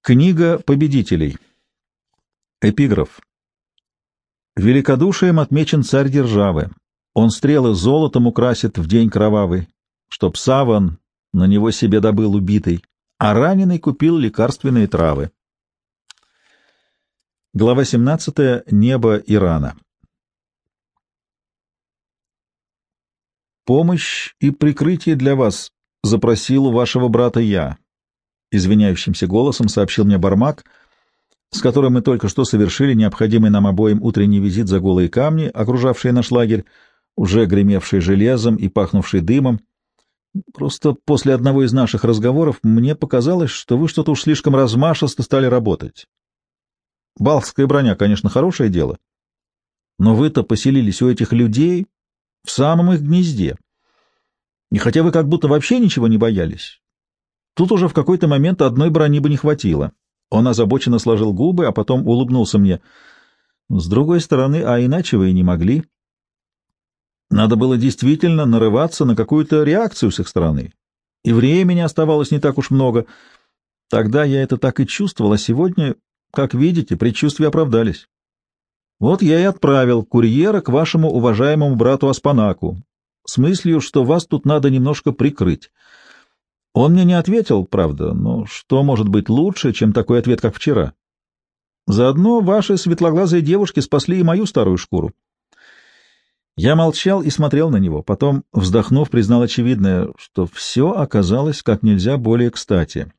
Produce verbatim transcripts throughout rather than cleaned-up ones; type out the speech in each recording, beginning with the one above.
Книга победителей. Эпиграф. Великодушием отмечен царь державы. Он стрелы золотом украсит в день кровавый, чтоб саван на него себе добыл убитый, а раненый купил лекарственные травы. Глава семнадцатая. Небо Ирана. «Помощь и прикрытие для вас запросил у вашего брата я», — извиняющимся голосом сообщил мне Бармак, с которым мы только что совершили необходимый нам обоим утренний визит за голые камни, окружавшие наш лагерь, уже гремевший железом и пахнувший дымом. Просто после одного из наших разговоров мне показалось, что вы что-то уж слишком размашисто стали работать. Балхская броня, конечно, хорошее дело, но вы-то поселились у этих людей в самом их гнезде. И хотя вы как будто вообще ничего не боялись, тут уже в какой-то момент одной брони бы не хватило. Он озабоченно сложил губы, а потом улыбнулся мне. С другой стороны, а иначе вы и не могли. Надо было действительно нарываться на какую-то реакцию с их стороны. И времени оставалось не так уж много. Тогда я это так и чувствовал, а сегодня, как видите, предчувствия оправдались. Вот я и отправил курьера к вашему уважаемому брату Аспанаку, с мыслью, что вас тут надо немножко прикрыть. Он мне не ответил, правда, но что может быть лучше, чем такой ответ, как вчера? Заодно ваши светлоглазые девушки спасли и мою старую шкуру. Я молчал и смотрел на него, потом, вздохнув, признал очевидное, что все оказалось как нельзя более кстати.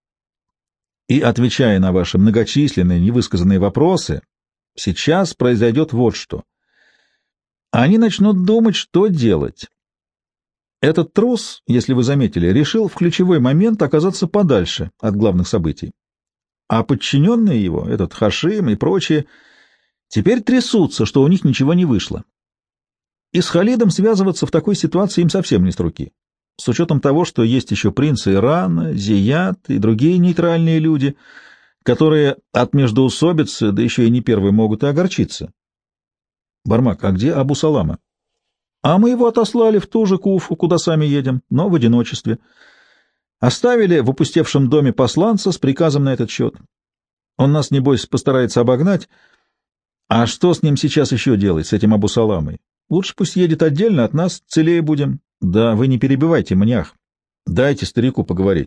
И, отвечая на ваши многочисленные невысказанные вопросы, сейчас произойдет вот что. Они начнут думать, что делать. Этот трус, если вы заметили, решил в ключевой момент оказаться подальше от главных событий. А подчиненные его, этот Хашим и прочие, теперь трясутся, что у них ничего не вышло. И с Халидом связываться в такой ситуации им совсем не с руки. С учетом того, что есть еще принцы Ирана, Зият и другие нейтральные люди, которые от междоусобицы, да еще и не первые, могут и огорчиться. Бармак, а где Абу Салама? А мы его отослали в ту же Куфу, куда сами едем, но в одиночестве. Оставили в опустевшем доме посланца с приказом на этот счет. Он нас, небось, постарается обогнать. А что с ним сейчас еще делать, с этим Абу Саламой? Лучше пусть едет отдельно от нас, целее будем. Да вы не перебивайте, мнях. Дайте старику поговорить.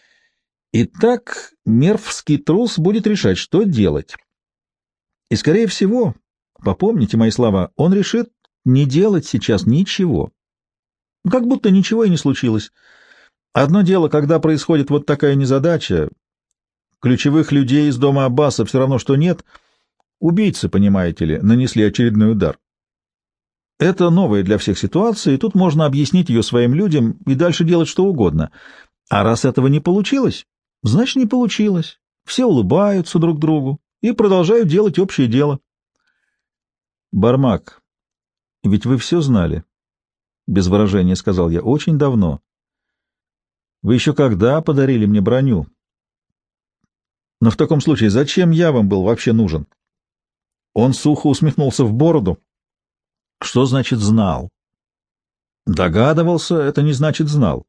Итак, мервский трус будет решать, что делать. И, скорее всего, попомните мои слова, он решит не делать сейчас ничего. Как будто ничего и не случилось. Одно дело, когда происходит вот такая незадача, ключевых людей из дома Аббаса все равно, что нет, убийцы, понимаете ли, нанесли очередной удар. Это новая для всех ситуация, и тут можно объяснить ее своим людям и дальше делать что угодно. А раз этого не получилось, значит, не получилось. Все улыбаются друг другу и продолжают делать общее дело. Бармак, ведь вы все знали, — без выражения сказал я, — очень давно. Вы еще когда подарили мне броню? Но в таком случае зачем я вам был вообще нужен? Он сухо усмехнулся в бороду. Что значит знал? Догадывался, это не значит знал.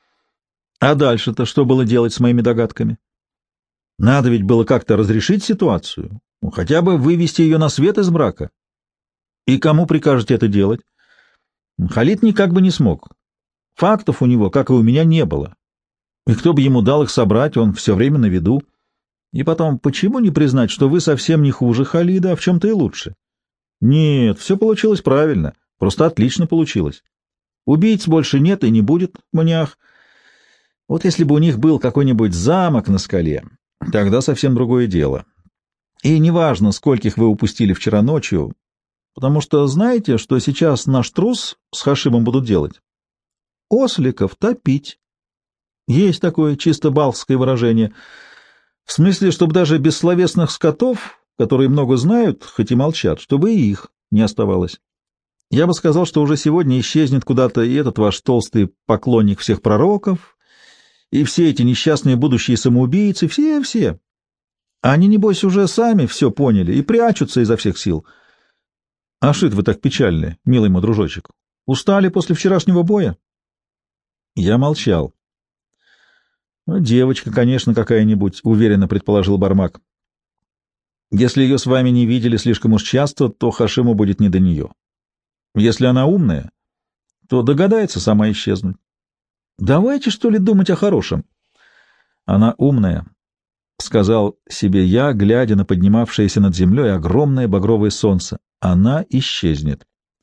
А дальше-то что было делать с моими догадками? Надо ведь было как-то разрешить ситуацию, ну, хотя бы вывести ее на свет из брака. И кому прикажете это делать? Халид никак бы не смог. Фактов у него, как и у меня, не было. И кто бы ему дал их собрать, он все время на виду. И потом, почему не признать, что вы совсем не хуже Халида, а в чем-то и лучше? Нет, все получилось правильно, просто отлично получилось. Убийц больше нет и не будет, мнях. Вот если бы у них был какой-нибудь замок на скале, тогда совсем другое дело. И неважно, скольких вы упустили вчера ночью, потому что знаете, что сейчас наш трус с Хашимом будут делать? Осликов топить. Есть такое чисто балхское выражение. В смысле, чтобы даже бессловесных скотов, которые много знают, хоть и молчат, чтобы и их не оставалось. Я бы сказал, что уже сегодня исчезнет куда-то и этот ваш толстый поклонник всех пророков, и все эти несчастные будущие самоубийцы, все-все. Они, небось, уже сами все поняли и прячутся изо всех сил. А шит вы так печальны, милый мой дружочек? Устали после вчерашнего боя? Я молчал. Ну, девочка, конечно, какая-нибудь, — уверенно предположил Бармак. Если ее с вами не видели слишком уж часто, то Хашиму будет не до нее. Если она умная, то догадается сама исчезнуть. Давайте, что ли, думать о хорошем. Она умная, — сказал себе я, глядя на поднимавшееся над землей огромное багровое солнце. Она исчезнет.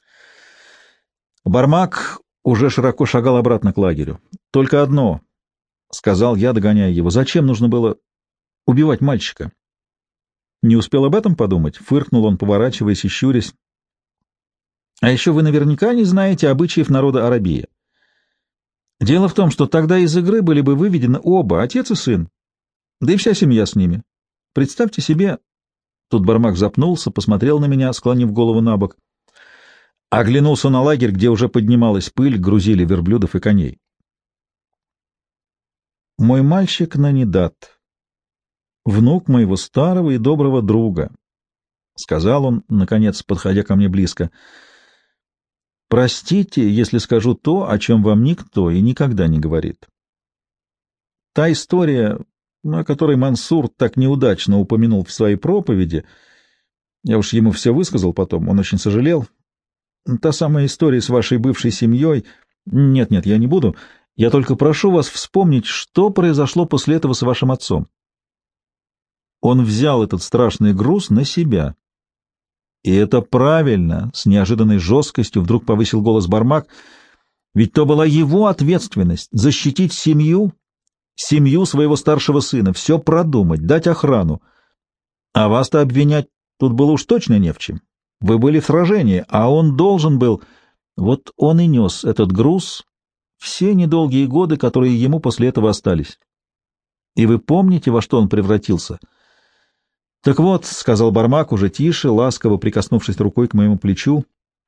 Бармак уже широко шагал обратно к лагерю. Только одно, — сказал я, догоняя его, — зачем нужно было убивать мальчика? Не успел об этом подумать, — фыркнул он, поворачиваясь и щурясь. А еще вы наверняка не знаете обычаев народа Арабии. Дело в том, что тогда из игры были бы выведены оба, отец и сын, да и вся семья с ними. Представьте себе... Тут Бармак запнулся, посмотрел на меня, склонив голову на бок. Оглянулся на лагерь, где уже поднималась пыль, грузили верблюдов и коней. Мой мальчик Нанидат, внук моего старого и доброго друга, — сказал он, наконец, подходя ко мне близко. — Простите, если скажу то, о чем вам никто и никогда не говорит. Та история, о которой Мансур так неудачно упомянул в своей проповеди, я уж ему все высказал потом, он очень сожалел. Та самая история с вашей бывшей семьей... Нет-нет, я не буду. Я только прошу вас вспомнить, что произошло после этого с вашим отцом. Он взял этот страшный груз на себя. И это правильно, — с неожиданной жесткостью вдруг повысил голос Бармак, — ведь то была его ответственность — защитить семью, семью своего старшего сына, все продумать, дать охрану. А вас-то обвинять тут было уж точно не в чем. Вы были в сражении, а он должен был... Вот он и нес этот груз все недолгие годы, которые ему после этого остались. И вы помните, во что он превратился? — Так вот, — сказал Бармак уже тише, ласково прикоснувшись рукой к моему плечу,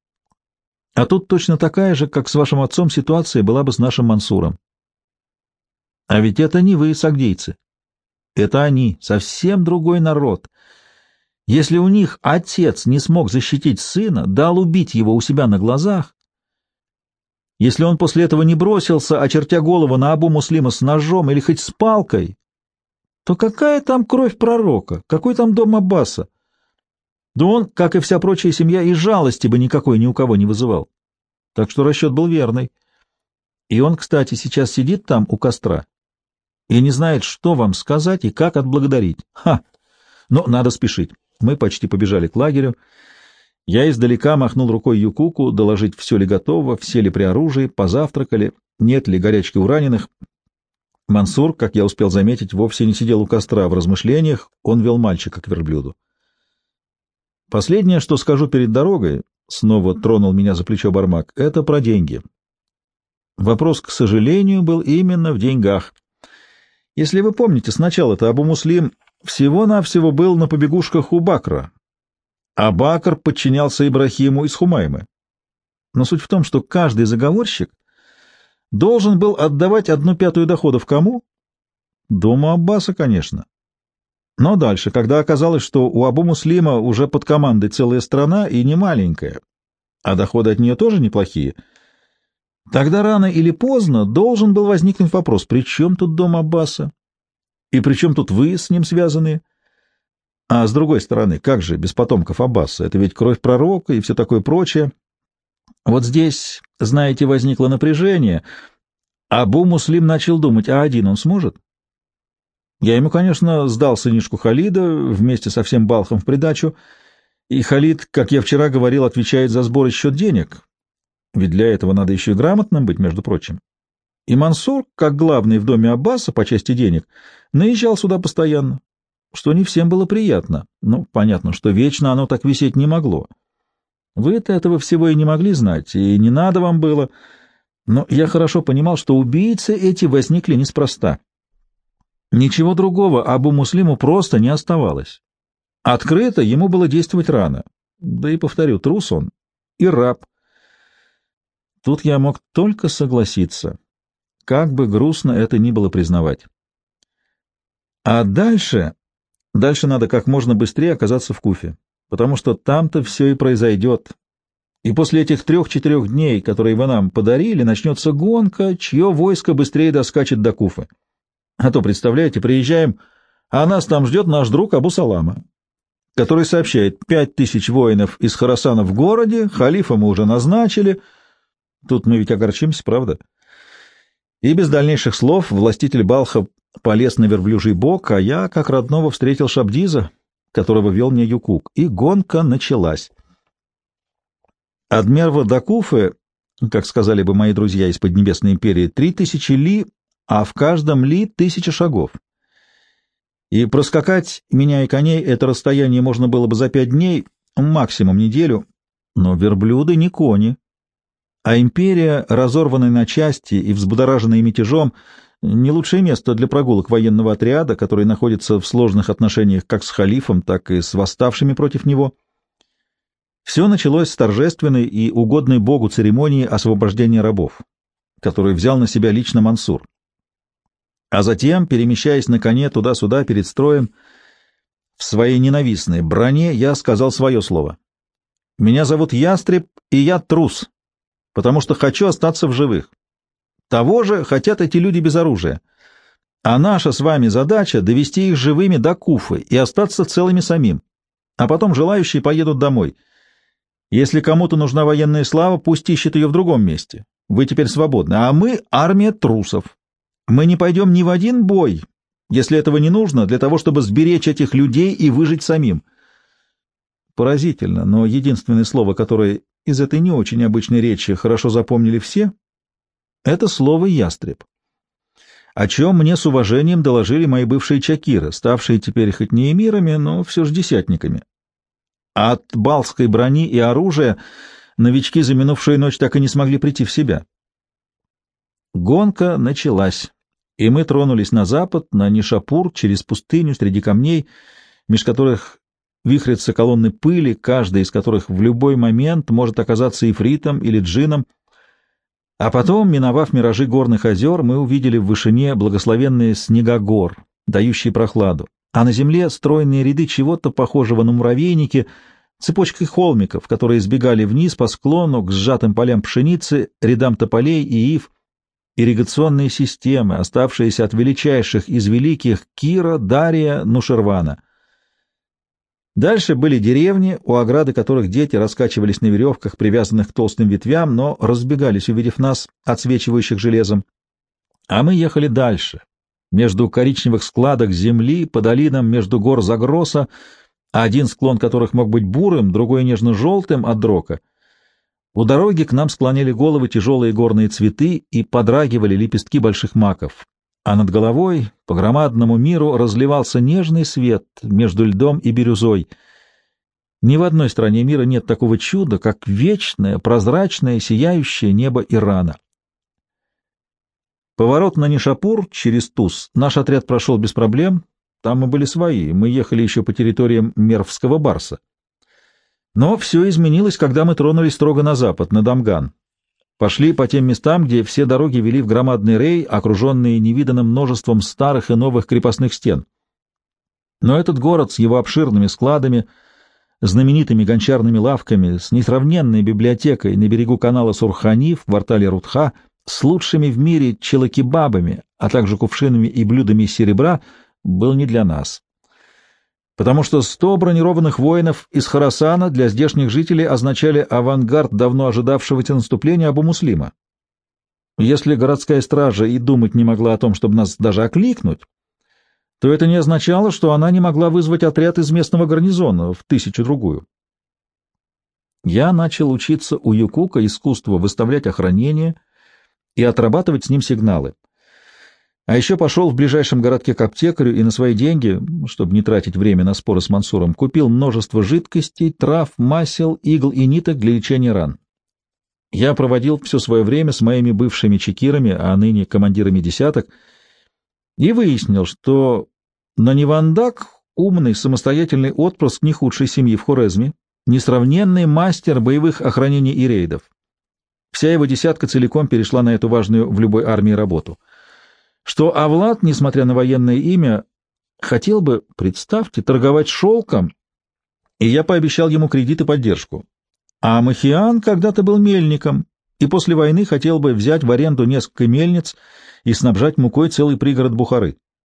— а тут точно такая же, как с вашим отцом, ситуация была бы с нашим Мансуром. А ведь это не вы, сагдейцы. Это они, совсем другой народ. Если у них отец не смог защитить сына, дал убить его у себя на глазах, если он после этого не бросился, очертя голову на Абу Муслима с ножом или хоть с палкой, то какая там кровь пророка, какой там дом Аббаса? Да он, как и вся прочая семья, и жалости бы никакой ни у кого не вызывал. Так что расчет был верный. И он, кстати, сейчас сидит там у костра и не знает, что вам сказать и как отблагодарить. Ха! Но надо спешить. Мы почти побежали к лагерю. Я издалека махнул рукой Юкуку, доложить, все ли готово, все ли при оружии, позавтракали, нет ли горячки у раненых. Мансур, как я успел заметить, вовсе не сидел у костра в размышлениях, он вел мальчика к верблюду. Последнее, что скажу перед дорогой, — снова тронул меня за плечо Бармак, — это про деньги. Вопрос, к сожалению, был именно в деньгах. Если вы помните, сначала-то Абу Муслим всего-навсего был на побегушках у Бакра, а Бакр подчинялся Ибрахиму из Хумаймы. Но суть в том, что каждый заговорщик должен был отдавать одну пятую доходов кому? Дому Аббаса, конечно. Но дальше, когда оказалось, что у Абу Муслима уже под командой целая страна и не маленькая, а доходы от нее тоже неплохие, тогда рано или поздно должен был возникнуть вопрос, при чем тут дом Аббаса? И при чем тут вы с ним связаны? А с другой стороны, как же без потомков Аббаса? Это ведь кровь пророка и все такое прочее. Вот здесь, знаете, возникло напряжение. Абу Муслим начал думать, а один он сможет? Я ему, конечно, сдал сынишку Халида вместе со всем Балхом в придачу, и Халид, как я вчера говорил, отвечает за сбор и счет денег, ведь для этого надо еще и грамотным быть, между прочим. И Мансур, как главный в доме Аббаса по части денег, наезжал сюда постоянно, что не всем было приятно. Ну, понятно, что вечно оно так висеть не могло. Вы-то этого всего и не могли знать, и не надо вам было, но я хорошо понимал, что убийцы эти возникли неспроста. Ничего другого Абу Муслиму просто не оставалось. Открыто ему было действовать рано. Да и, повторю, трус он и раб. Тут я мог только согласиться, как бы грустно это ни было признавать. А дальше... Дальше надо как можно быстрее оказаться в Куфе, потому что там-то все и произойдет. И после этих трех-четырех дней, которые вы нам подарили, начнется гонка, чье войско быстрее доскачет до Куфы. А то, представляете, приезжаем, а нас там ждет наш друг Абу Салама, который сообщает: пять тысяч воинов из Хорасана в городе, халифа мы уже назначили. Тут мы ведь огорчимся, правда? И без дальнейших слов властитель Балха полез на верблюжий бок, а я, как родного, встретил Шабдиза, которого вел мне Юкук, и гонка началась. От Мерва до Куфы, как сказали бы мои друзья из Поднебесной империи, три тысячи ли, а в каждом ли тысяча шагов. И проскакать, меняя коней, это расстояние можно было бы за пять дней, максимум неделю, но верблюды не кони. А империя, разорванная на части и взбудораженная мятежом, не лучшее место для прогулок военного отряда, который находится в сложных отношениях как с халифом, так и с восставшими против него. Все началось с торжественной и угодной Богу церемонии освобождения рабов, которую взял на себя лично Мансур. А затем, перемещаясь на коне туда-сюда перед строем, в своей ненавистной броне я сказал свое слово. «Меня зовут Ястреб, и я трус, потому что хочу остаться в живых. Того же хотят эти люди без оружия. А наша с вами задача — довести их живыми до Куфы и остаться целыми самим. А потом желающие поедут домой. Если кому-то нужна военная слава, пусть ищет ее в другом месте. Вы теперь свободны, а мы — армия трусов. Мы не пойдем ни в один бой, если этого не нужно, для того, чтобы сберечь этих людей и выжить самим». Поразительно, но единственное слово, которое из этой не очень обычной речи хорошо запомнили все, — это слово «ястреб», о чем мне с уважением доложили мои бывшие чакиры, ставшие теперь хоть не эмирами, но все же десятниками. От балской брони и оружия новички за минувшую ночь так и не смогли прийти в себя. Гонка началась, и мы тронулись на запад, на Нишапур, через пустыню, среди камней, меж которых вихрятся колонны пыли, каждая из которых в любой момент может оказаться ифритом или джином. А потом, миновав миражи горных озер, мы увидели в вышине благословенные снега гор, дающие прохладу, а на земле стройные ряды чего-то похожего на муравейники, цепочкой холмиков, которые сбегали вниз по склону к сжатым полям пшеницы, рядам тополей и ив, ирригационные системы, оставшиеся от величайших из великих Кира, Дария, Нушервана. Дальше были деревни, у ограды которых дети раскачивались на веревках, привязанных к толстым ветвям, но разбегались, увидев нас, отсвечивающих железом. А мы ехали дальше, между коричневых складок земли, по долинам между гор Загроса, один склон которых мог быть бурым, другой нежно-желтым от дрока. У дороги к нам склоняли головы тяжелые горные цветы и подрагивали лепестки больших маков, а над головой по громадному миру разливался нежный свет между льдом и бирюзой. Ни в одной стране мира нет такого чуда, как вечное, прозрачное, сияющее небо Ирана. Поворот на Нишапур через Туз наш отряд прошел без проблем, там мы были свои, мы ехали еще по территориям Мервского Барса. Но все изменилось, когда мы тронулись строго на запад, на Дамган. Пошли по тем местам, где все дороги вели в громадный рей, окруженные невиданным множеством старых и новых крепостных стен. Но этот город с его обширными складами, знаменитыми гончарными лавками, с несравненной библиотекой на берегу канала Сурханиф в квартале Рудха, с лучшими в мире челокебабами, а также кувшинами и блюдами из серебра, был не для нас. Потому что сто бронированных воинов из Хорасана для здешних жителей означали авангард давно ожидавшегося наступления Абу-Муслима. Если городская стража и думать не могла о том, чтобы нас даже окликнуть, то это не означало, что она не могла вызвать отряд из местного гарнизона в тысячу-другую. Я начал учиться у Юкука искусству выставлять охранение и отрабатывать с ним сигналы. А еще пошел в ближайшем городке к аптекарю и на свои деньги, чтобы не тратить время на споры с Мансуром, купил множество жидкостей, трав, масел, игл и ниток для лечения ран. Я проводил все свое время с моими бывшими чекирами, а ныне командирами десяток, и выяснил, что Нанивандак — умный, самостоятельный отпрыск не худшей семьи в Хорезме, несравненный мастер боевых охранений и рейдов. Вся его десятка целиком перешла на эту важную в любой армии работу. Что Авлад, несмотря на военное имя, хотел бы, представьте, торговать шелком, и я пообещал ему кредит и поддержку. А Махиан когда-то был мельником, и после войны хотел бы взять в аренду несколько мельниц и снабжать мукой целый пригород Бухары.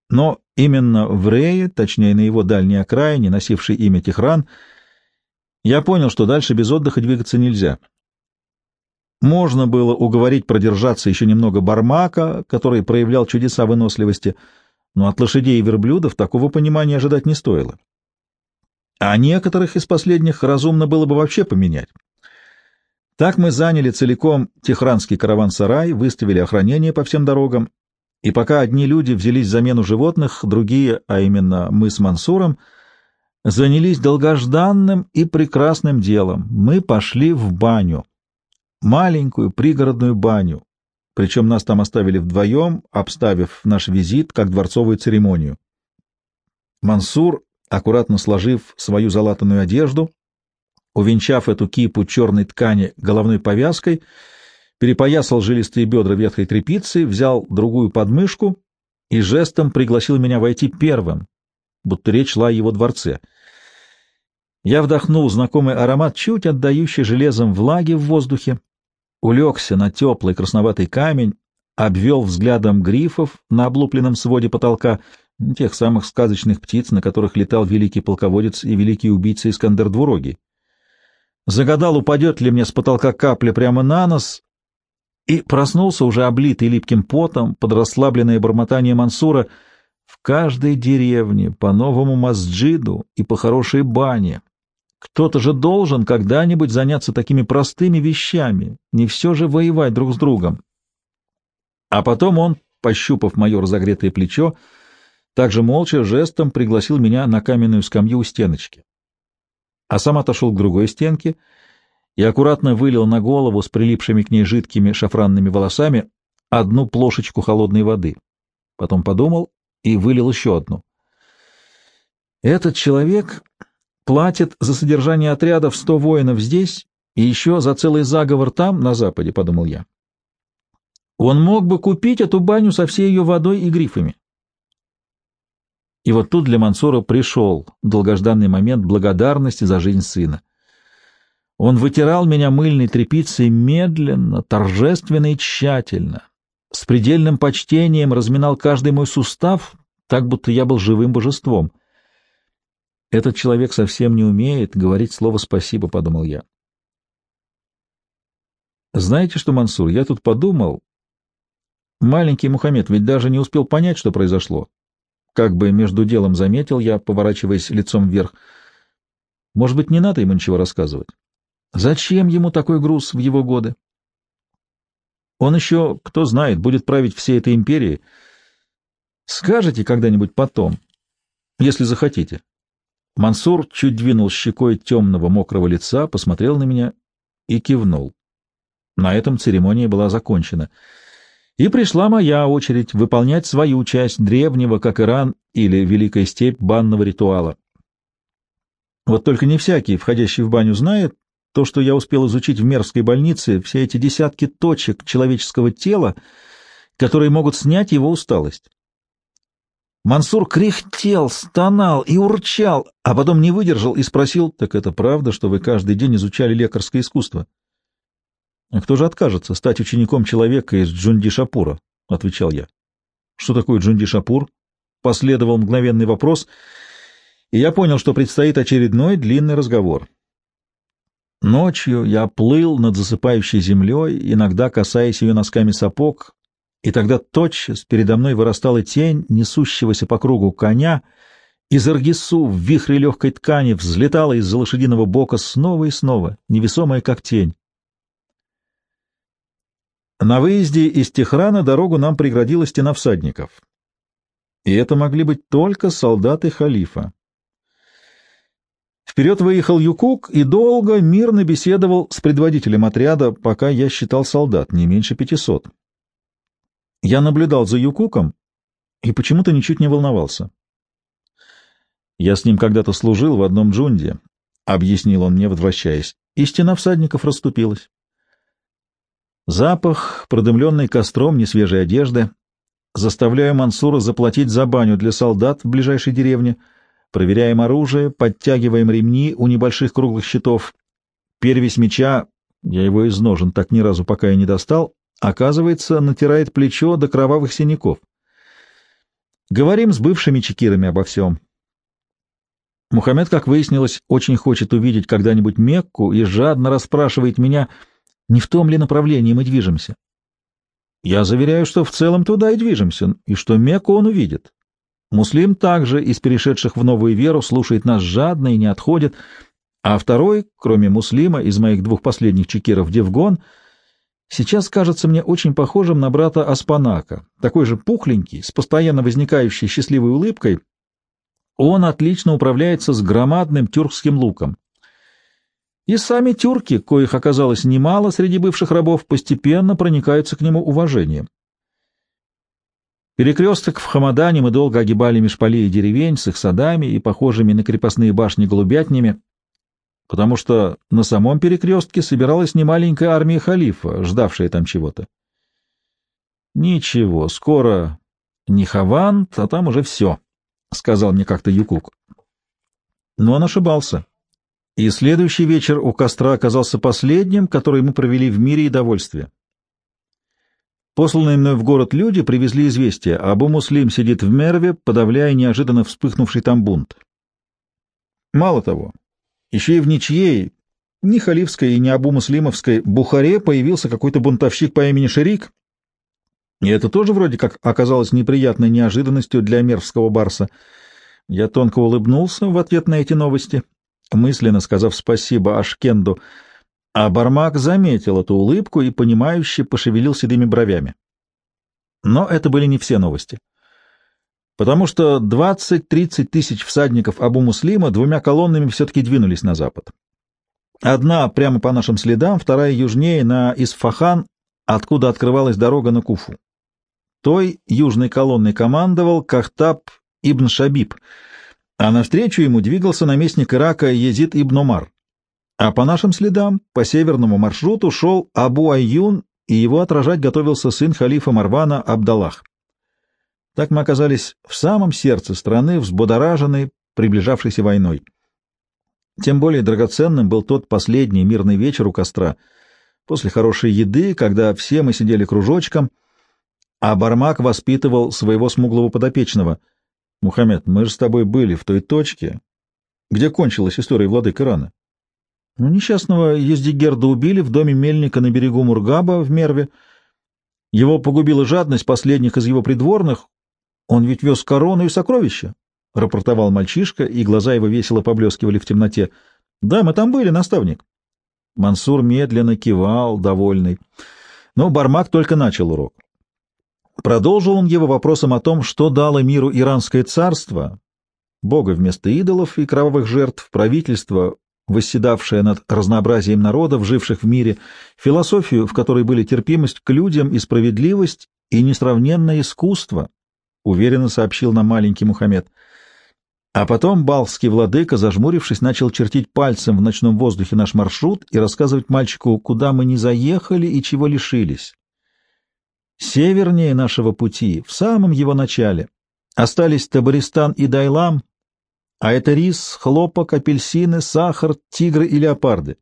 Но именно в Рее, точнее на его дальней окраине, носившей имя Тихран, я понял, что дальше без отдыха двигаться нельзя. Можно было уговорить продержаться еще немного Бармака, который проявлял чудеса выносливости, но от лошадей и верблюдов такого понимания ожидать не стоило. А некоторых из последних разумно было бы вообще поменять. Так мы заняли целиком Тихранский караван-сарай, выставили охранение по всем дорогам, и пока одни люди взялись за замену животных, другие, а именно мы с Мансуром, занялись долгожданным и прекрасным делом. Мы пошли в баню. Маленькую пригородную баню. Причем нас там оставили вдвоем, обставив наш визит как дворцовую церемонию. Мансур, аккуратно сложив свою залатанную одежду, увенчав эту кипу черной ткани головной повязкой, перепоясал жилистые бедра ветхой тряпицей, взял другую подмышку и жестом пригласил меня войти первым, будто речь шла о его дворце. Я вдохнул знакомый аромат, чуть отдающий железом влаги в воздухе, улегся на теплый красноватый камень, обвел взглядом грифов на облупленном своде потолка, тех самых сказочных птиц, на которых летал великий полководец и великий убийца Искандер Двурогий. Загадал, упадет ли мне с потолка капля прямо на нос, и проснулся уже облитый липким потом под расслабленное бормотание Мансура: в каждой деревне по новому масджиду и по хорошей бане. Кто-то же должен когда-нибудь заняться такими простыми вещами, не все же воевать друг с другом. А потом он, пощупав мое разогретое плечо, также молча жестом пригласил меня на каменную скамью у стеночки. А сам отошел к другой стенке и аккуратно вылил на голову с прилипшими к ней жидкими шафранными волосами одну плошечку холодной воды. Потом подумал и вылил еще одну. Этот человек платит за содержание отрядов сто воинов здесь и еще за целый заговор там, на западе, — подумал я. Он мог бы купить эту баню со всей ее водой и грифами. И вот тут для Мансура пришел долгожданный момент благодарности за жизнь сына. Он вытирал меня мыльной тряпицей медленно, торжественно и тщательно, с предельным почтением разминал каждый мой сустав, так будто я был живым божеством. Этот человек совсем не умеет говорить слово «спасибо», — подумал я. Знаете что, Мансур, я тут подумал, маленький Мухаммед ведь даже не успел понять, что произошло. Как бы между делом заметил я, поворачиваясь лицом вверх. Может быть, не надо ему ничего рассказывать? Зачем ему такой груз в его годы? Он еще, кто знает, будет править всей этой империей. Скажете когда-нибудь потом, если захотите. Мансур чуть двинул щекой темного мокрого лица, посмотрел на меня и кивнул. На этом церемония была закончена. И пришла моя очередь выполнять свою часть древнего, как Иран или Великая степь, банного ритуала. Вот только не всякий, входящий в баню, знает то, что я успел изучить в Мервской больнице, все эти десятки точек человеческого тела, которые могут снять его усталость. Мансур кряхтел, стонал и урчал, а потом не выдержал и спросил: «Так это правда, что вы каждый день изучали лекарское искусство?» «А кто же откажется стать учеником человека из Джунди-Шапура?» — отвечал я. «Что такое Джунди-Шапур?» — последовал мгновенный вопрос, и я понял, что предстоит очередной длинный разговор. Ночью я плыл над засыпающей землей, иногда касаясь ее носками сапог, и тогда тотчас передо мной вырастала тень несущегося по кругу коня, и Заргису в вихре легкой ткани взлетала из-за лошадиного бока снова и снова, невесомая как тень. На выезде из Тихрана дорогу нам преградила стена всадников. И это могли быть только солдаты халифа. Вперед выехал Юкук и долго, мирно беседовал с предводителем отряда, пока я считал солдат, не меньше пятисот. Я наблюдал за Юкуком и почему-то ничуть не волновался. «Я с ним когда-то служил в одном джунде», — объяснил он мне, возвращаясь, и стена всадников расступилась. Запах, продымленный костром несвежей одежды, заставляю Мансура заплатить за баню для солдат в ближайшей деревне, проверяем оружие, подтягиваем ремни у небольших круглых щитов. Перевесь меча, я его из ножен так ни разу пока и не достал, оказывается, натирает плечо до кровавых синяков. Говорим с бывшими чекирами обо всем. Мухаммед, как выяснилось, очень хочет увидеть когда-нибудь Мекку и жадно расспрашивает меня, не в том ли направлении мы движемся. Я заверяю, что в целом туда и движемся, и что Мекку он увидит. Муслим также из перешедших в новую веру слушает нас жадно и не отходит, а второй, кроме Муслима, из моих двух последних чекиров, Девгон, сейчас кажется мне очень похожим на брата Аспанака, такой же пухленький, с постоянно возникающей счастливой улыбкой. Он отлично управляется с громадным тюркским луком. И сами тюрки, коих оказалось немало среди бывших рабов, постепенно проникаются к нему уважением. Перекресток в Хамадане мы долго огибали меж полей и деревень с их садами и похожими на крепостные башни голубятнями, потому что на самом перекрестке собиралась немаленькая армия халифа, ждавшая там чего-то. «Ничего, скоро не Хавант, а там уже все», — сказал мне как-то Юкук. Но он ошибался. И следующий вечер у костра оказался последним, который мы провели в мире и довольстве. Посланные мной в город люди привезли известие: Абу Муслим сидит в Мерве, подавляя неожиданно вспыхнувший там бунт. Мало того, еще и в ничьей, ни халифской и ни Абу Муслимовской, Бухаре появился какой-то бунтовщик по имени Шерик, и это тоже вроде как оказалось неприятной неожиданностью для мервского барса. Я тонко улыбнулся в ответ на эти новости, мысленно сказав спасибо Ашкенду, а Бармак заметил эту улыбку и, понимающе, пошевелил седыми бровями. Но это были не все новости, потому что двадцать-тридцать тысяч всадников Абу Муслима двумя колоннами все-таки двинулись на запад. Одна прямо по нашим следам, вторая южнее, на Исфахан, откуда открывалась дорога на Куфу. Той южной колонной командовал Кахтаб ибн Шабиб, а навстречу ему двигался наместник Ирака Езид ибн Омар. А по нашим следам, по северному маршруту, шел Абу Айюн, и его отражать готовился сын халифа Марвана Абдаллах. Так мы оказались в самом сердце страны, взбудораженной приближавшейся войной. Тем более драгоценным был тот последний мирный вечер у костра, после хорошей еды, когда все мы сидели кружочком, а Бармак воспитывал своего смуглого подопечного. «Мухаммед, мы же с тобой были в той точке, где кончилась история владык Ирана. Ну, несчастного Ездигерда убили в доме мельника на берегу Мургаба в Мерве. Его погубила жадность последних из его придворных. Он ведь вез корону и сокровища», — рапортовал мальчишка, и глаза его весело поблескивали в темноте. «Да, мы там были, наставник». Мансур медленно кивал, довольный. Но Бармак только начал урок. Продолжил он его вопросом о том, что дало миру иранское царство, бога вместо идолов и кровавых жертв, правительство, восседавшее над разнообразием народов, живших в мире, философию, в которой были терпимость к людям и справедливость, и несравненное искусство, уверенно сообщил нам маленький Мухаммед. А потом балхский владыка, зажмурившись, начал чертить пальцем в ночном воздухе наш маршрут и рассказывать мальчику, куда мы не заехали и чего лишились. Севернее нашего пути, в самом его начале, остались Табаристан и Дайлам, а это рис, хлопок, апельсины, сахар, тигры и леопарды.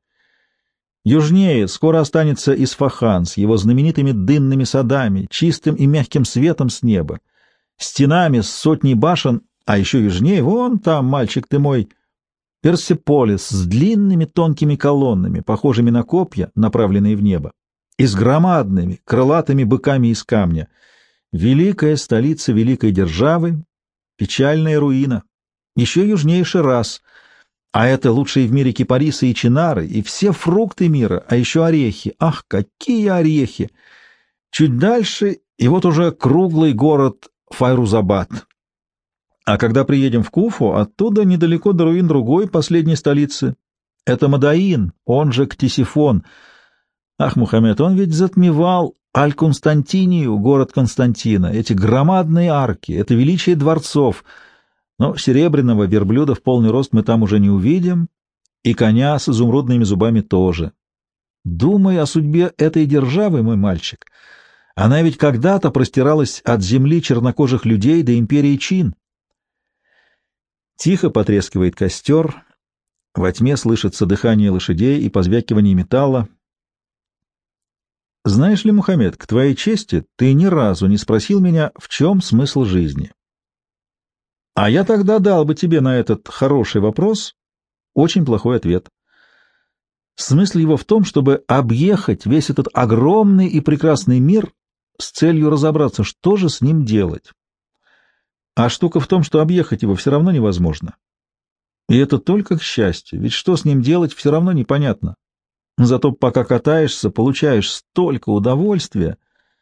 Южнее скоро останется Исфахан с его знаменитыми дынными садами, чистым и мягким светом с неба, стенами с сотней башен, а еще южнее, вон там, мальчик ты мой, Персеполис с длинными тонкими колоннами, похожими на копья, направленные в небо, и с громадными крылатыми быками из камня. Великая столица великой державы, печальная руина. Еще южнее Шираз, а это лучшие в мире кипарисы и чинары, и все фрукты мира, а еще орехи. Ах, какие орехи! Чуть дальше, и вот уже круглый город Файрузабад. А когда приедем в Куфу, оттуда недалеко до руин другой, последней столицы. Это Мадаин, он же Ктисифон. Ах, Мухаммед, он ведь затмевал Аль-Константинию, город Константина, эти громадные арки, это величие дворцов. Но серебряного верблюда в полный рост мы там уже не увидим, и коня с изумрудными зубами тоже. Думай о судьбе этой державы, мой мальчик. Она ведь когда-то простиралась от земли чернокожих людей до империи Чин. Тихо потрескивает костер, во тьме слышится дыхание лошадей и позвякивание металла. Знаешь ли, Мухаммед, к твоей чести, ты ни разу не спросил меня, в чем смысл жизни. А я тогда дал бы тебе на этот хороший вопрос очень плохой ответ. Смысл его в том, чтобы объехать весь этот огромный и прекрасный мир с целью разобраться, что же с ним делать. А штука в том, что объехать его все равно невозможно. И это только к счастью, ведь что с ним делать, все равно непонятно. Зато пока катаешься, получаешь столько удовольствия.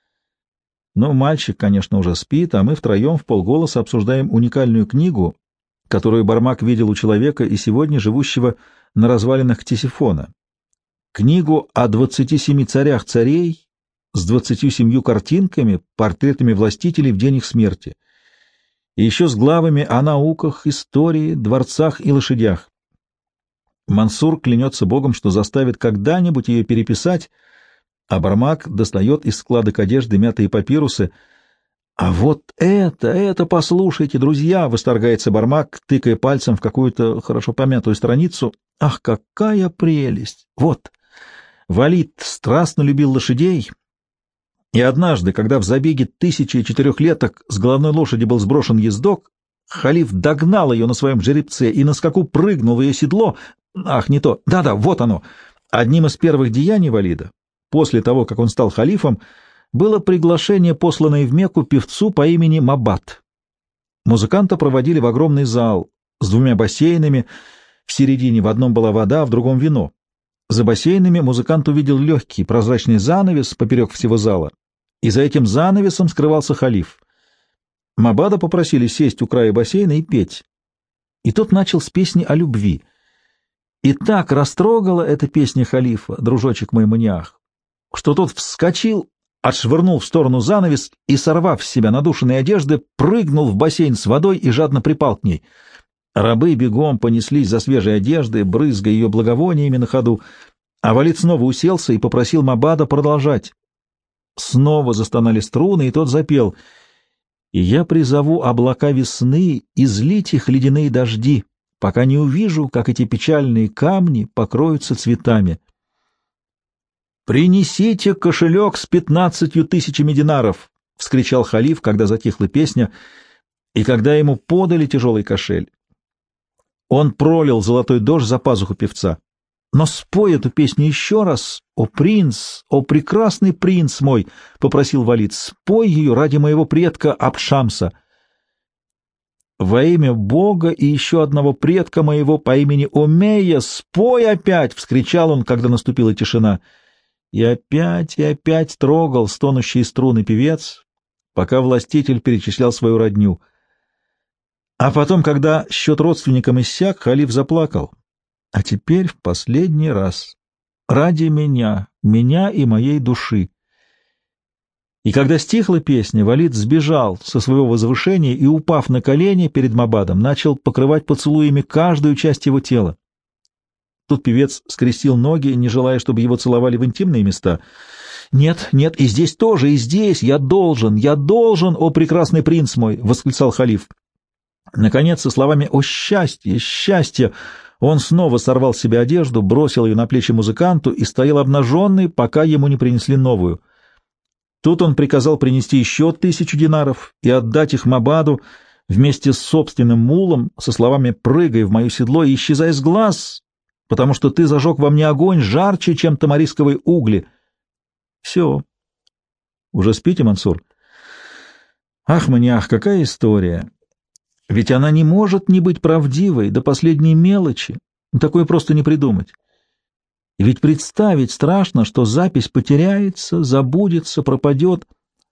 Но мальчик, конечно, уже спит, а мы втроем вполголоса обсуждаем уникальную книгу, которую Бармак видел у человека и сегодня живущего на развалинах Ктесифона. Книгу о двадцати семи царях царей с двадцатью семью картинками, портретами властителей в день их смерти, и еще с главами о науках, истории, дворцах и лошадях. Мансур клянется Богом, что заставит когда-нибудь ее переписать, а Бармак достает из складок одежды мятые папирусы. «А вот это, это послушайте, друзья!» — восторгается Бармак, тыкая пальцем в какую-то хорошо помятую страницу. «Ах, какая прелесть! Вот!» Валид страстно любил лошадей, и однажды, когда в забеге тысячи четырехлеток с головной лошади был сброшен ездок, халиф догнал ее на своем жеребце и на скаку прыгнул в ее седло. Ах, не то! Да-да, вот оно! Одним из первых деяний Валида, после того, как он стал халифом, было приглашение, посланное в Мекку певцу по имени Мабад. Музыканта проводили в огромный зал с двумя бассейнами, в середине в одном была вода, в другом вино. За бассейнами музыкант увидел легкий прозрачный занавес поперек всего зала, и за этим занавесом скрывался халиф. Мабада попросили сесть у края бассейна и петь. И тот начал с песни о любви. И так растрогала эта песня халифа, дружочек мой Маниах, что тот вскочил, отшвырнул в сторону занавес и, сорвав с себя надушенные одежды, прыгнул в бассейн с водой и жадно припал к ней. Рабы бегом понеслись за свежей одеждой, брызгая ее благовониями на ходу, а Валид снова уселся и попросил Мабада продолжать. Снова застонали струны, и тот запел: «И я призову облака весны излить их ледяные дожди, пока не увижу, как эти печальные камни покроются цветами». «Принесите кошелек с пятнадцатью тысячами динаров!» — вскричал халиф, когда затихла песня, и когда ему подали тяжелый кошель. Он пролил золотой дождь за пазуху певца. «Но спой эту песню еще раз, о принц, о прекрасный принц мой!» — попросил Валид. «Спой ее ради моего предка Абшамса». «Во имя Бога и еще одного предка моего по имени Омея, спой опять!» — вскричал он, когда наступила тишина. И опять и опять трогал стонущие струны певец, пока властитель перечислял свою родню. А потом, когда счет родственникам иссяк, халиф заплакал. «А теперь в последний раз. Ради меня, меня и моей души». И когда стихла песня, Валид сбежал со своего возвышения и, упав на колени перед Мабадом, начал покрывать поцелуями каждую часть его тела. Тут певец скрестил ноги, не желая, чтобы его целовали в интимные места. «Нет, нет, и здесь тоже, и здесь! Я должен, я должен, о прекрасный принц мой!» — восклицал халиф. Наконец, со словами «О счастье, счастье!» он снова сорвал с себя одежду, бросил ее на плечи музыканту и стоял обнаженный, пока ему не принесли новую. Тут он приказал принести еще тысячу динаров и отдать их Мабаду вместе с собственным мулом со словами «Прыгай в мое седло и исчезай с глаз, потому что ты зажег во мне огонь жарче, чем тамарисковые угли». Все. Уже спите, Мансур? Ах, Маниах, какая история! Ведь она не может не быть правдивой до последней мелочи. Такое просто не придумать. И ведь представить страшно, что запись потеряется, забудется, пропадет.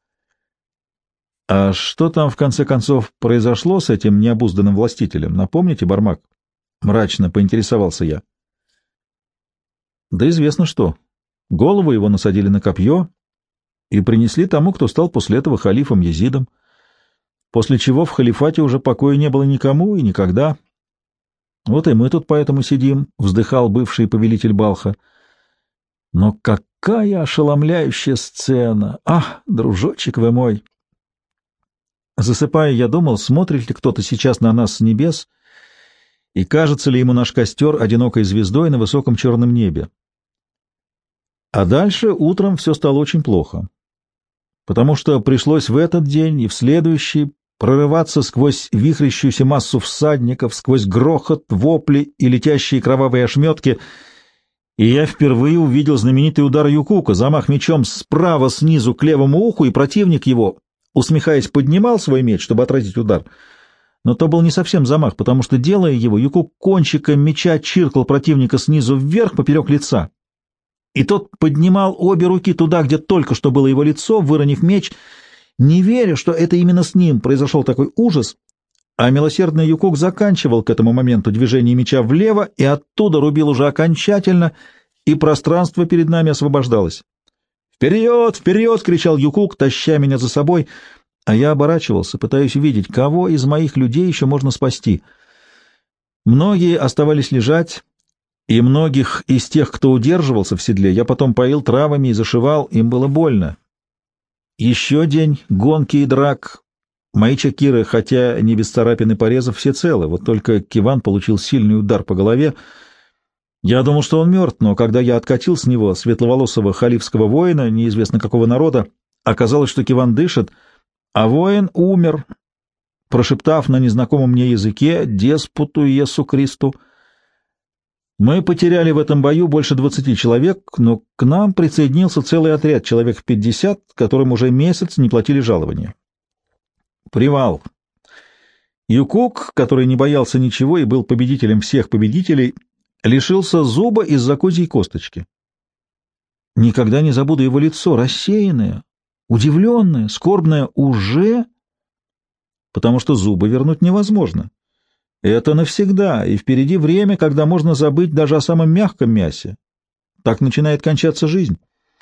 А что там, в конце концов, произошло с этим необузданным властителем? Напомните, Бармак? Мрачно поинтересовался я. Да известно что. Голову его насадили на копье и принесли тому, кто стал после этого халифом Езидом, после чего в халифате уже покоя не было никому и никогда. Вот и мы тут поэтому сидим, — вздыхал бывший повелитель Балха. Но какая ошеломляющая сцена! Ах, дружочек вы мой! Засыпая, я думал, смотрит ли кто-то сейчас на нас с небес, и кажется ли ему наш костер одинокой звездой на высоком черном небе. А дальше утром все стало очень плохо, потому что пришлось в этот день и в следующий прорываться сквозь вихрящуюся массу всадников, сквозь грохот, вопли и летящие кровавые ошметки, и я впервые увидел знаменитый удар Юкука, замах мечом справа снизу к левому уху, и противник его, усмехаясь, поднимал свой меч, чтобы отразить удар. Но то был не совсем замах, потому что, делая его, Юкук кончиком меча чиркал противника снизу вверх поперек лица. И тот поднимал обе руки туда, где только что было его лицо, выронив меч, не веря, что это именно с ним произошел такой ужас, а милосердный Юкук заканчивал к этому моменту движение меча влево и оттуда рубил уже окончательно, и пространство перед нами освобождалось. «Вперед! Вперед!» — кричал Юкук, таща меня за собой, а я оборачивался, пытаясь увидеть, кого из моих людей еще можно спасти. Многие оставались лежать, и многих из тех, кто удерживался в седле, я потом поил травами и зашивал, им было больно. Еще день гонки и драк. Мои чакиры, хотя не без царапин и порезов, все целы, вот только Киван получил сильный удар по голове. Я думал, что он мертв, но когда я откатил с него светловолосого халифского воина, неизвестно какого народа, оказалось, что Киван дышит, а воин умер, прошептав на незнакомом мне языке «Деспоту Иесу Христу». Мы потеряли в этом бою больше двадцати человек, но к нам присоединился целый отряд, человек в пятьдесят, которым уже месяц не платили жалования. Привал. Юкук, который не боялся ничего и был победителем всех победителей, лишился зуба из-за козьей косточки. Никогда не забуду его лицо, рассеянное, удивленное, скорбное уже, потому что зубы вернуть невозможно. Это навсегда, и впереди время, когда можно забыть даже о самом мягком мясе. Так начинает кончаться жизнь.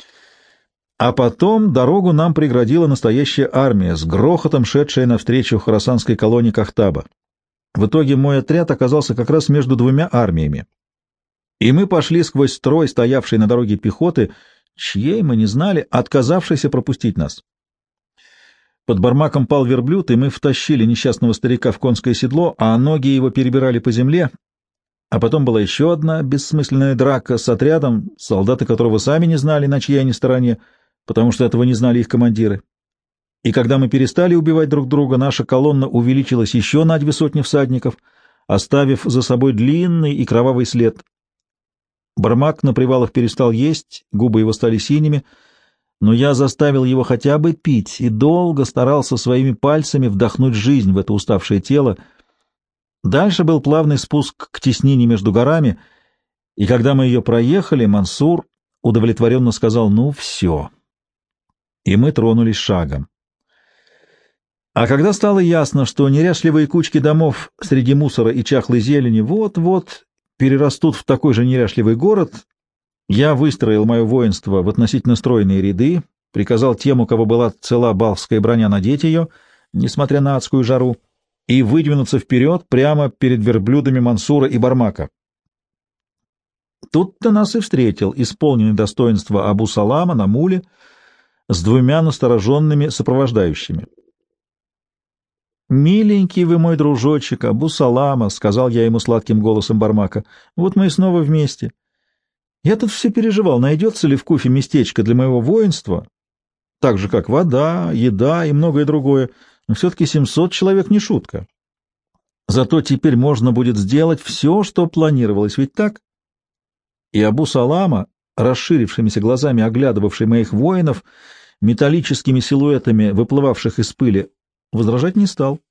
А потом дорогу нам преградила настоящая армия, с грохотом шедшая навстречу хорасанской колонии Кахтаба. В итоге мой отряд оказался как раз между двумя армиями. И мы пошли сквозь строй, стоявшей на дороге пехоты, чьей мы не знали, отказавшейся пропустить нас. Под бармаком пал верблюд, и мы втащили несчастного старика в конское седло, а ноги его перебирали по земле. А потом была еще одна бессмысленная драка с отрядом, солдаты которого сами не знали, на чьей они стороне, потому что этого не знали их командиры. И когда мы перестали убивать друг друга, наша колонна увеличилась еще на две сотни всадников, оставив за собой длинный и кровавый след. Бармак на привалах перестал есть, губы его стали синими, но я заставил его хотя бы пить и долго старался своими пальцами вдохнуть жизнь в это уставшее тело. Дальше был плавный спуск к теснине между горами, и когда мы ее проехали, Мансур удовлетворенно сказал «ну все», и мы тронулись шагом. А когда стало ясно, что неряшливые кучки домов среди мусора и чахлой зелени вот-вот перерастут в такой же неряшливый город, я выстроил мое воинство в относительно стройные ряды, приказал тем, у кого была цела балхская броня, надеть ее, несмотря на адскую жару, и выдвинуться вперед прямо перед верблюдами Мансура и Бармака. Тут-то нас и встретил исполненный достоинства Абу Салама на муле с двумя настороженными сопровождающими. «Миленький вы мой дружочек, Абу Салама», — сказал я ему сладким голосом Бармака, — «вот мы и снова вместе. Я тут все переживал, найдется ли в Куфе местечко для моего воинства, так же, как вода, еда и многое другое, но все-таки семьсот человек не шутка. Зато теперь можно будет сделать все, что планировалось, ведь так?» И Абу Салама, расширившимися глазами оглядывавший моих воинов, металлическими силуэтами, выплывавших из пыли, возражать не стал.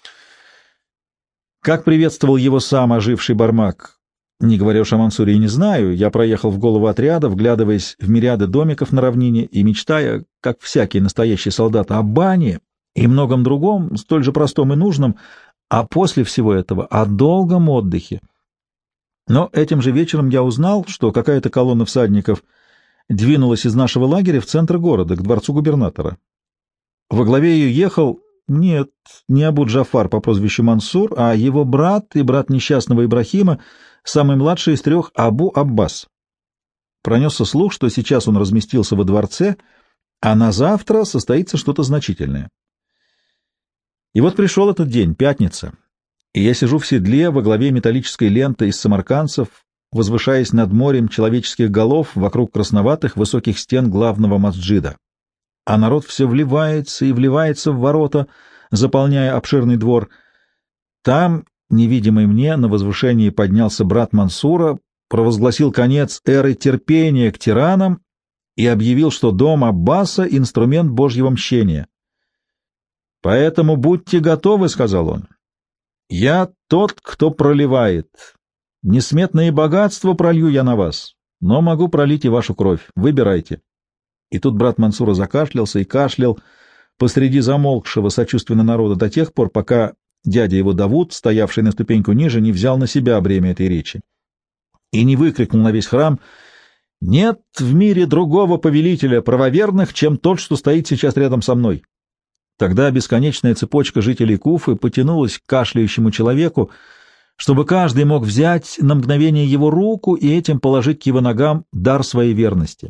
Как приветствовал его сам оживший Бармак, не говоря уж о Мансуре, и не знаю, я проехал в голову отряда, вглядываясь в мириады домиков на равнине и мечтая, как всякий настоящий солдат, о бане и многом другом, столь же простом и нужном, а после всего этого о долгом отдыхе. Но этим же вечером я узнал, что какая-то колонна всадников двинулась из нашего лагеря в центр города, к дворцу губернатора. Во главе ее ехал, нет, не Абу-Джафар по прозвищу Мансур, а его брат и брат несчастного Ибрахима, самый младший из трех, Абу-Аббас. Пронесся слух, что сейчас он разместился во дворце, а на завтра состоится что-то значительное. И вот пришел этот день, пятница, и я сижу в седле во главе металлической ленты из самаркандцев, возвышаясь над морем человеческих голов вокруг красноватых высоких стен главного масджида. А народ все вливается и вливается в ворота, заполняя обширный двор. Там, невидимый мне, на возвышении поднялся брат Мансура, провозгласил конец эры терпения к тиранам и объявил, что дом Аббаса — инструмент Божьего мщения. «Поэтому будьте готовы», — сказал он. «Я тот, кто проливает. Несметные богатства пролью я на вас, но могу пролить и вашу кровь. Выбирайте». И тут брат Мансура закашлялся и кашлял посреди замолкшего сочувственно народа до тех пор, пока дядя его Давуд, стоявший на ступеньку ниже, не взял на себя бремя этой речи и не выкрикнул на весь храм: «Нет в мире другого повелителя правоверных, чем тот, что стоит сейчас рядом со мной». Тогда бесконечная цепочка жителей Куфы потянулась к кашляющему человеку, чтобы каждый мог взять на мгновение его руку и этим положить к его ногам дар своей верности.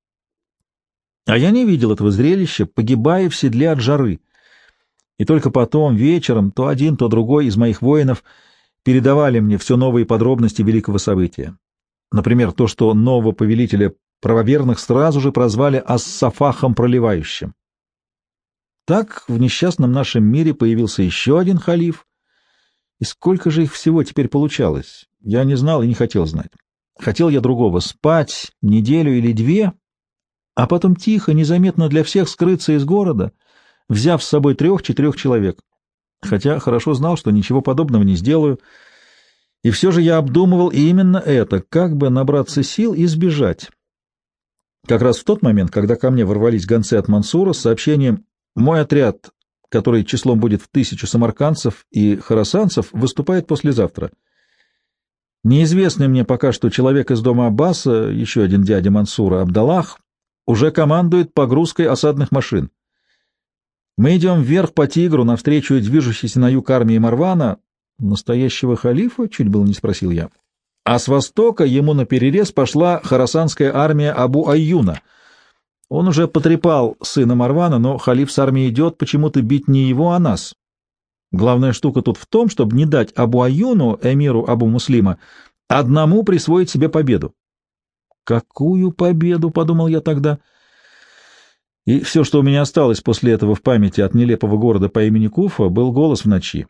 А я не видел этого зрелища, погибая в седле от жары. И только потом, вечером, то один, то другой из моих воинов передавали мне все новые подробности великого события. Например, то, что нового повелителя правоверных сразу же прозвали Ас-Сафахом Проливающим. Так в несчастном нашем мире появился еще один халиф, и сколько же их всего теперь получалось, я не знал и не хотел знать. Хотел я другого — спать неделю или две, а потом тихо, незаметно для всех скрыться из города, взяв с собой трех-четырех человек. Хотя хорошо знал, что ничего подобного не сделаю, и все же я обдумывал именно это, как бы набраться сил и сбежать. Как раз в тот момент, когда ко мне ворвались гонцы от Мансура с сообщением: «Мой отряд, который числом будет в тысячу самаркандцев и хорасанцев, выступает послезавтра». Неизвестный мне пока что человек из дома Аббаса, еще один дядя Мансура, Абдаллах, уже командует погрузкой осадных машин. Мы идем вверх по Тигру навстречу движущейся на юг армии Марвана, настоящего халифа, чуть было не спросил я. А с востока ему наперерез пошла хорасанская армия Абу Айюна. Он уже потрепал сына Марвана, но халиф с армией идет почему-то бить не его, а нас. Главная штука тут в том, чтобы не дать Абу Айюну, эмиру Абу Муслима, одному присвоить себе победу. «Какую победу?» — подумал я тогда. И все, что у меня осталось после этого в памяти от нелепого города по имени Куфа, был голос в ночи.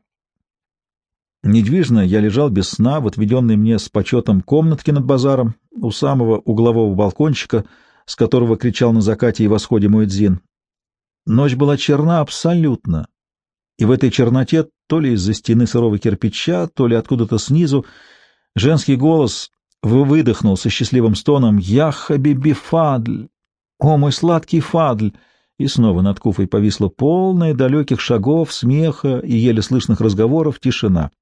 Недвижно я лежал без сна в отведенной мне с почетом комнатке над базаром у самого углового балкончика, с которого кричал на закате и восходе муэдзин. Ночь была черна абсолютно, и в этой черноте, то ли из-за стены сырого кирпича, то ли откуда-то снизу, женский голос выдохнул со счастливым стоном: «Я хабиби Фадль! О, мой сладкий Фадль!» И снова над Куфой повисла полная далеких шагов, смеха и еле слышных разговоров тишина.